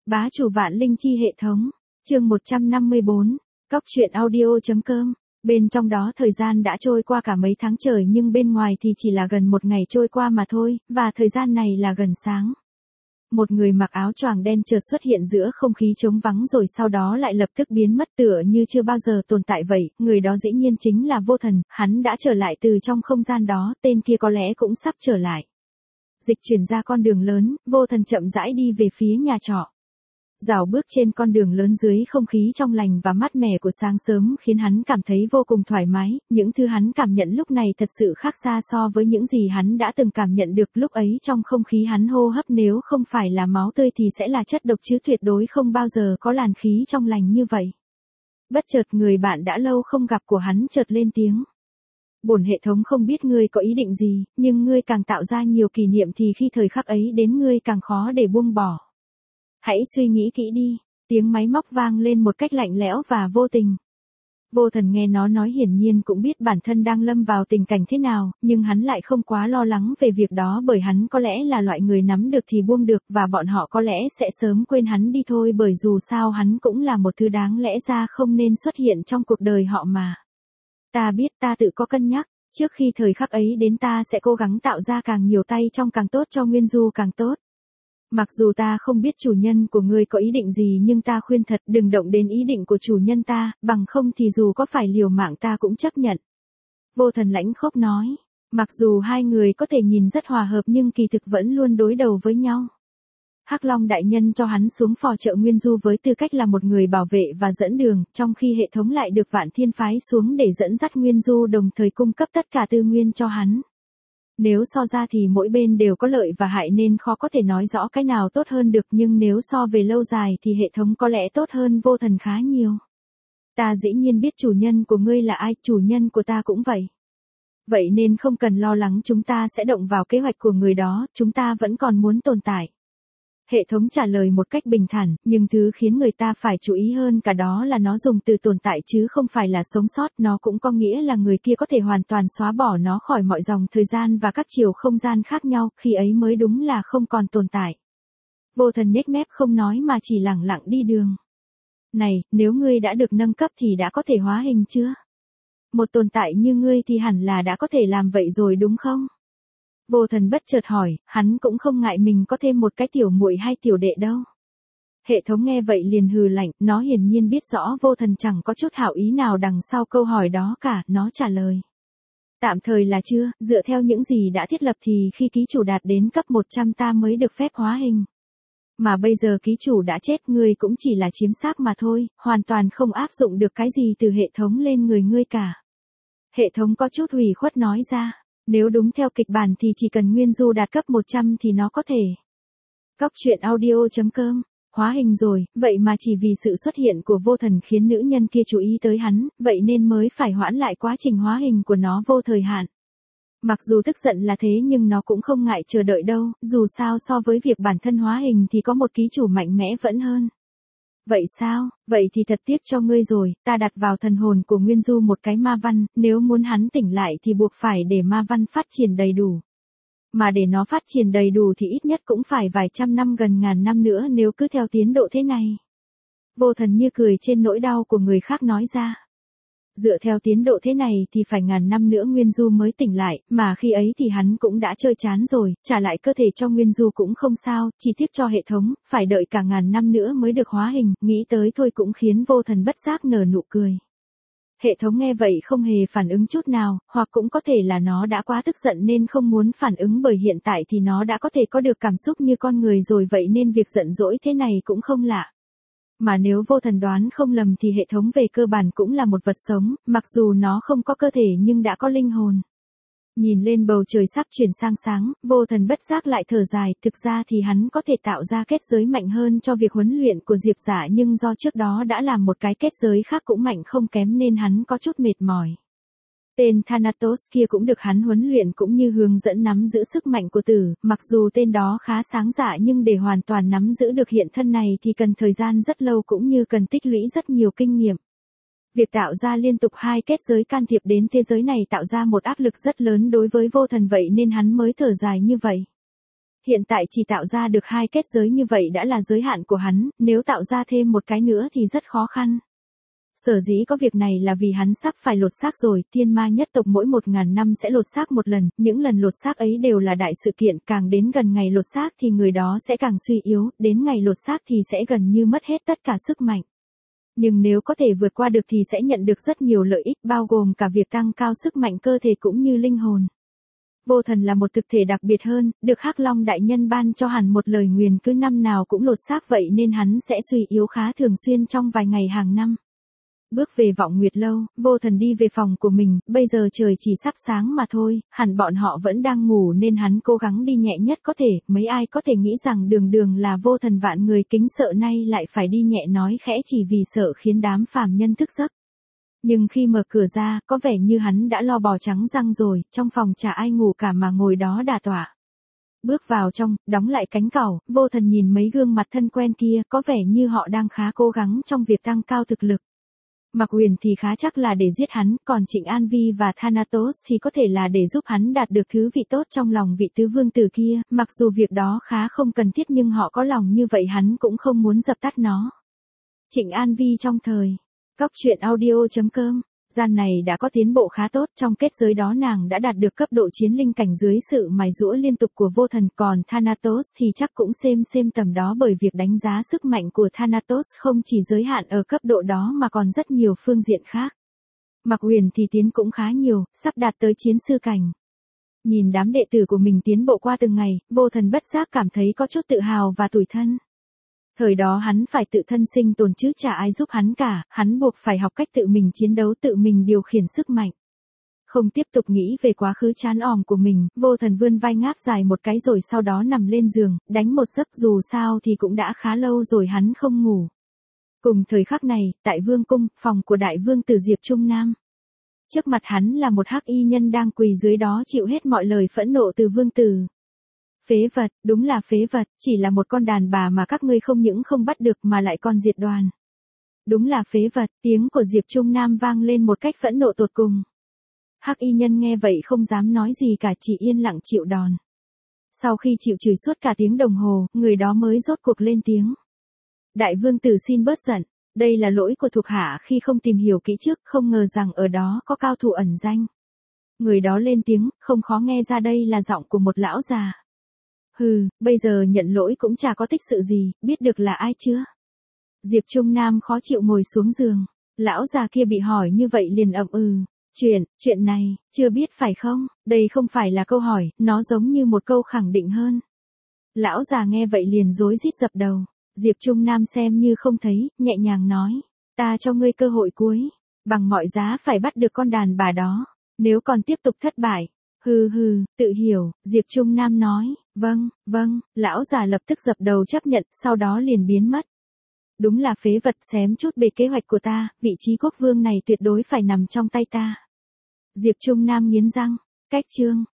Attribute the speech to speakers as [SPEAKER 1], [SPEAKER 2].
[SPEAKER 1] Bá chủ vạn linh chi hệ thống, chương 154, cóc truyện audio.com. Bên trong đó thời gian đã trôi qua cả mấy tháng trời nhưng bên ngoài thì chỉ là gần một ngày trôi qua mà thôi, và thời gian này là gần sáng. Một người mặc áo choàng đen chợt xuất hiện giữa không khí trống vắng rồi sau đó lại lập tức biến mất tựa như chưa bao giờ tồn tại vậy, người đó dĩ nhiên chính là Vô Thần, hắn đã trở lại từ trong không gian đó, tên kia có lẽ cũng sắp trở lại. Dịch chuyển ra con đường lớn, Vô Thần chậm rãi đi về phía nhà trọ. Dạo bước trên con đường lớn dưới không khí trong lành và mát mẻ của sáng sớm khiến hắn cảm thấy vô cùng thoải mái, những thứ hắn cảm nhận lúc này thật sự khác xa so với những gì hắn đã từng cảm nhận được lúc ấy trong không khí hắn hô hấp, nếu không phải là máu tươi thì sẽ là chất độc chứ tuyệt đối không bao giờ có làn khí trong lành như vậy. Bất chợt người bạn đã lâu không gặp của hắn chợt lên tiếng. Bổn hệ thống không biết ngươi có ý định gì, nhưng ngươi càng tạo ra nhiều kỷ niệm thì khi thời khắc ấy đến ngươi càng khó để buông bỏ. Hãy suy nghĩ kỹ đi, tiếng máy móc vang lên một cách lạnh lẽo và vô tình. Vô Thần nghe nó nói hiển nhiên cũng biết bản thân đang lâm vào tình cảnh thế nào, nhưng hắn lại không quá lo lắng về việc đó bởi hắn có lẽ là loại người nắm được thì buông được và bọn họ có lẽ sẽ sớm quên hắn đi thôi bởi dù sao hắn cũng là một thứ đáng lẽ ra không nên xuất hiện trong cuộc đời họ mà. Ta biết ta tự có cân nhắc, trước khi thời khắc ấy đến ta sẽ cố gắng tạo ra càng nhiều tay trong càng tốt cho Nguyên Du càng tốt. Mặc dù ta không biết chủ nhân của ngươi có ý định gì nhưng ta khuyên thật đừng động đến ý định của chủ nhân ta, bằng không thì dù có phải liều mạng ta cũng chấp nhận. Vô Thần lãnh khốc nói, mặc dù hai người có thể nhìn rất hòa hợp nhưng kỳ thực vẫn luôn đối đầu với nhau. Hắc Long đại nhân cho hắn xuống phò trợ Nguyên Du với tư cách là một người bảo vệ và dẫn đường, trong khi hệ thống lại được Vạn Thiên phái xuống để dẫn dắt Nguyên Du đồng thời cung cấp tất cả tư nguyên cho hắn. Nếu so ra thì mỗi bên đều có lợi và hại nên khó có thể nói rõ cái nào tốt hơn được, nhưng nếu so về lâu dài thì hệ thống có lẽ tốt hơn Vô Thần khá nhiều. Ta dĩ nhiên biết chủ nhân của ngươi là ai, chủ nhân của ta cũng vậy. Vậy nên không cần lo lắng chúng ta sẽ động vào kế hoạch của người đó, chúng ta vẫn còn muốn tồn tại. Hệ thống trả lời một cách bình thản, nhưng thứ khiến người ta phải chú ý hơn cả đó là nó dùng từ tồn tại chứ không phải là sống sót, nó cũng có nghĩa là người kia có thể hoàn toàn xóa bỏ nó khỏi mọi dòng thời gian và các chiều không gian khác nhau, khi ấy mới đúng là không còn tồn tại. Vô Thần nhếch mép không nói mà chỉ lẳng lặng đi đường. Này, nếu ngươi đã được nâng cấp thì đã có thể hóa hình chưa? Một tồn tại như ngươi thì hẳn là đã có thể làm vậy rồi đúng không? Vô Thần bất chợt hỏi, hắn cũng không ngại mình có thêm một cái tiểu muội hay tiểu đệ đâu. Hệ thống nghe vậy liền hừ lạnh, nó hiển nhiên biết rõ Vô Thần chẳng có chút hảo ý nào đằng sau câu hỏi đó cả, nó trả lời. Tạm thời là chưa, dựa theo những gì đã thiết lập thì khi ký chủ đạt đến cấp 100 ta mới được phép hóa hình. Mà bây giờ ký chủ đã chết, ngươi cũng chỉ là chiếm xác mà thôi, hoàn toàn không áp dụng được cái gì từ hệ thống lên người ngươi cả. Hệ thống có chút ủy khuất nói ra. Nếu đúng theo kịch bản thì chỉ cần Nguyên Du đạt cấp 100 thì nó có thể. Cóc truyện audio.com, hóa hình rồi, vậy mà chỉ vì sự xuất hiện của Vô Thần khiến nữ nhân kia chú ý tới hắn, vậy nên mới phải hoãn lại quá trình hóa hình của nó vô thời hạn. Mặc dù tức giận là thế nhưng nó cũng không ngại chờ đợi đâu, dù sao so với việc bản thân hóa hình thì có một ký chủ mạnh mẽ vẫn hơn. Vậy sao, vậy thì thật tiếc cho ngươi rồi, ta đặt vào thần hồn của Nguyên Du một cái ma văn, nếu muốn hắn tỉnh lại thì buộc phải để ma văn phát triển đầy đủ. Mà để nó phát triển đầy đủ thì ít nhất cũng phải vài trăm năm gần ngàn năm nữa nếu cứ theo tiến độ thế này. Vô Thần như cười trên nỗi đau của người khác nói ra. Dựa theo tiến độ thế này thì phải ngàn năm nữa Nguyên Du mới tỉnh lại, mà khi ấy thì hắn cũng đã chơi chán rồi, trả lại cơ thể cho Nguyên Du cũng không sao, chỉ tiếc cho hệ thống, phải đợi cả ngàn năm nữa mới được hóa hình, nghĩ tới thôi cũng khiến Vô Thần bất giác nở nụ cười. Hệ thống nghe vậy không hề phản ứng chút nào, hoặc cũng có thể là nó đã quá tức giận nên không muốn phản ứng bởi hiện tại thì nó đã có thể có được cảm xúc như con người rồi vậy nên việc giận dỗi thế này cũng không lạ. Mà nếu Vô Thần đoán không lầm thì hệ thống về cơ bản cũng là một vật sống, mặc dù nó không có cơ thể nhưng đã có linh hồn. Nhìn lên bầu trời sắp chuyển sang sáng, Vô Thần bất giác lại thở dài, thực ra thì hắn có thể tạo ra kết giới mạnh hơn cho việc huấn luyện của Diệp Dạ nhưng do trước đó đã làm một cái kết giới khác cũng mạnh không kém nên hắn có chút mệt mỏi. Tên Thanatos kia cũng được hắn huấn luyện cũng như hướng dẫn nắm giữ sức mạnh của tử, mặc dù tên đó khá sáng dạ nhưng để hoàn toàn nắm giữ được hiện thân này thì cần thời gian rất lâu cũng như cần tích lũy rất nhiều kinh nghiệm. Việc tạo ra liên tục hai kết giới can thiệp đến thế giới này tạo ra một áp lực rất lớn đối với Vô Thần vậy nên hắn mới thở dài như vậy. Hiện tại chỉ tạo ra được 2 kết giới như vậy đã là giới hạn của hắn, nếu tạo ra thêm một cái nữa thì rất khó khăn. Sở dĩ có việc này là vì hắn sắp phải lột xác rồi, thiên ma nhất tộc mỗi 1000 năm sẽ lột xác một lần, những lần lột xác ấy đều là đại sự kiện, càng đến gần ngày lột xác thì người đó sẽ càng suy yếu, đến ngày lột xác thì sẽ gần như mất hết tất cả sức mạnh. Nhưng nếu có thể vượt qua được thì sẽ nhận được rất nhiều lợi ích bao gồm cả việc tăng cao sức mạnh cơ thể cũng như linh hồn. Vô thần là một thực thể đặc biệt hơn, được Hắc Long đại nhân ban cho hẳn một lời nguyền cứ năm nào cũng lột xác vậy nên hắn sẽ suy yếu khá thường xuyên trong vài ngày hàng năm. Bước về Vọng Nguyệt Lâu, vô thần đi về phòng của mình, bây giờ trời chỉ sắp sáng mà thôi, hẳn bọn họ vẫn đang ngủ nên hắn cố gắng đi nhẹ nhất có thể, mấy ai có thể nghĩ rằng đường đường là vô thần vạn người kính sợ nay lại phải đi nhẹ nói khẽ chỉ vì sợ khiến đám phàm nhân thức giấc. Nhưng khi mở cửa ra, có vẻ như hắn đã lo bò trắng răng rồi, trong phòng chả ai ngủ cả mà ngồi đó đà tọa. Bước vào trong, đóng lại cánh cổng, vô thần nhìn mấy gương mặt thân quen kia, có vẻ như họ đang khá cố gắng trong việc tăng cao thực lực. Mạc Huyền thì khá chắc là để giết hắn, còn Trịnh An Vi và Thanatos thì có thể là để giúp hắn đạt được thứ vị tốt trong lòng vị tứ vương tử kia, mặc dù việc đó khá không cần thiết nhưng họ có lòng như vậy hắn cũng không muốn dập tắt nó. Trịnh An Vi trong thời Cóc truyện audio.com, gian này đã có tiến bộ khá tốt, trong kết giới đó nàng đã đạt được cấp độ chiến linh cảnh dưới sự mài giũa liên tục của vô thần, còn Thanatos thì chắc cũng xem tầm đó bởi việc đánh giá sức mạnh của Thanatos không chỉ giới hạn ở cấp độ đó mà còn rất nhiều phương diện khác. Mạc Huyền thì tiến cũng khá nhiều, sắp đạt tới chiến sư cảnh. Nhìn đám đệ tử của mình tiến bộ qua từng ngày, vô thần bất giác cảm thấy có chút tự hào và tủi thân. Thời đó hắn phải tự thân sinh tồn chứ chả ai giúp hắn cả, hắn buộc phải học cách tự mình chiến đấu, tự mình điều khiển sức mạnh. Không tiếp tục nghĩ về quá khứ chán òm của mình, vô thần vươn vai ngáp dài một cái rồi sau đó nằm lên giường, đánh một giấc, dù sao thì cũng đã khá lâu rồi hắn không ngủ. Cùng thời khắc này, tại vương cung, phòng của đại vương tử Diệp Trung Nam. Trước mặt hắn là một hắc y nhân đang quỳ dưới đó chịu hết mọi lời phẫn nộ từ vương tử. Phế vật, đúng là phế vật, chỉ là một con đàn bà mà các ngươi không những không bắt được mà lại còn diệt đoàn. Đúng là phế vật, tiếng của Diệp Trung Nam vang lên một cách phẫn nộ tột cùng. Hắc y nhân nghe vậy không dám nói gì cả, chỉ yên lặng chịu đòn. Sau khi chịu chửi suốt cả tiếng đồng hồ, người đó mới rốt cuộc lên tiếng. Đại vương tử xin bớt giận, đây là lỗi của thuộc hạ khi không tìm hiểu kỹ trước, không ngờ rằng ở đó có cao thủ ẩn danh. Người đó lên tiếng, không khó nghe ra đây là giọng của một lão già. Hừ, bây giờ nhận lỗi cũng chả có tích sự gì, biết được là ai chưa? Diệp Trung Nam khó chịu ngồi xuống giường, lão già kia bị hỏi như vậy liền ậm ừ. Chuyện này, chưa biết phải không? Đây không phải là câu hỏi, nó giống như một câu khẳng định hơn. Lão già nghe vậy liền rối rít dập đầu, Diệp Trung Nam xem như không thấy, nhẹ nhàng nói, ta cho ngươi cơ hội cuối, bằng mọi giá phải bắt được con đàn bà đó, nếu còn tiếp tục thất bại. Hừ, tự hiểu, Diệp Trung Nam nói, vâng, lão già lập tức dập đầu chấp nhận, sau đó liền biến mất. Đúng là phế vật, xém chút bề kế hoạch của ta, vị trí quốc vương này tuyệt đối phải nằm trong tay ta. Diệp Trung Nam nghiến răng, cách chương.